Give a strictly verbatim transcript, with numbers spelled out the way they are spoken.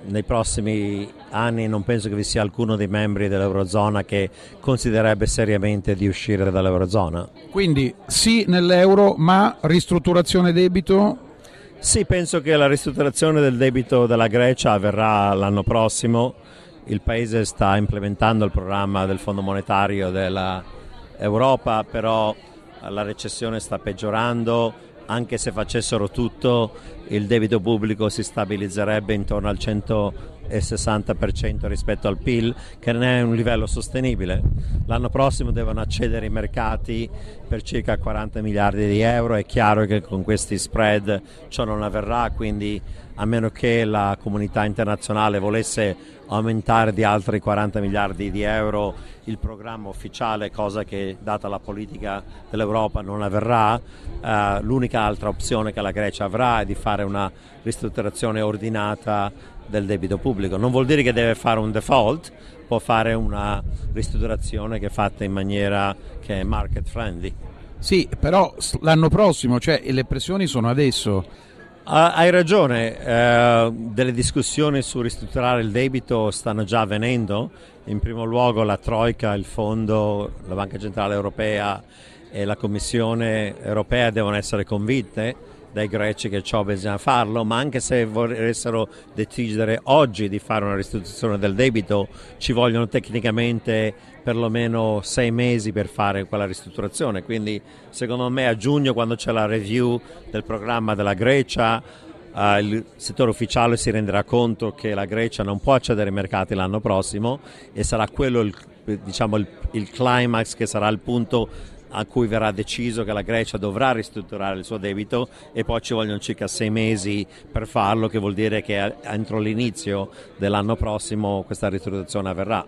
nei prossimi anni non penso che vi sia alcuno dei membri dell'Eurozona che considererebbe seriamente di uscire dall'Eurozona. Quindi sì nell'euro, ma ristrutturazione debito? Sì, penso che la ristrutturazione del debito della Grecia avverrà l'anno prossimo. Il paese sta implementando il programma del Fondo Monetario dell'Europa, però la recessione sta peggiorando. Anche se facessero tutto, il debito pubblico si stabilizzerebbe intorno al centosessanta per cento rispetto al P I L, che non è un livello sostenibile. L'anno prossimo devono accedere i mercati per circa quaranta miliardi di euro. È chiaro che con questi spread ciò non avverrà, quindi a meno che la comunità internazionale volesse aumentare di altri quaranta miliardi di euro il programma ufficiale, cosa che data la politica dell'Europa non avverrà, uh, l'unica altra opzione che la Grecia avrà è di fare una ristrutturazione ordinata del debito pubblico. Non vuol dire che deve fare un default, può fare una ristrutturazione che è fatta in maniera che è market friendly. Sì, però l'anno prossimo, cioè le pressioni sono adesso. Uh, hai ragione, uh, delle discussioni su ristrutturare il debito stanno già avvenendo. In primo luogo la Troika, il Fondo, la Banca Centrale Europea e la Commissione Europea devono essere convinte dai greci che ciò bisogna farlo, ma anche se volessero decidere oggi di fare una ristrutturazione del debito ci vogliono tecnicamente perlomeno sei mesi per fare quella ristrutturazione, quindi secondo me a giugno, quando c'è la review del programma della Grecia, uh, il settore ufficiale si renderà conto che la Grecia non può accedere ai mercati l'anno prossimo e sarà quello il, diciamo, il, il climax, che sarà il punto a cui verrà deciso che la Grecia dovrà ristrutturare il suo debito, e poi ci vogliono circa sei mesi per farlo, che vuol dire che entro l'inizio dell'anno prossimo questa ristrutturazione avverrà.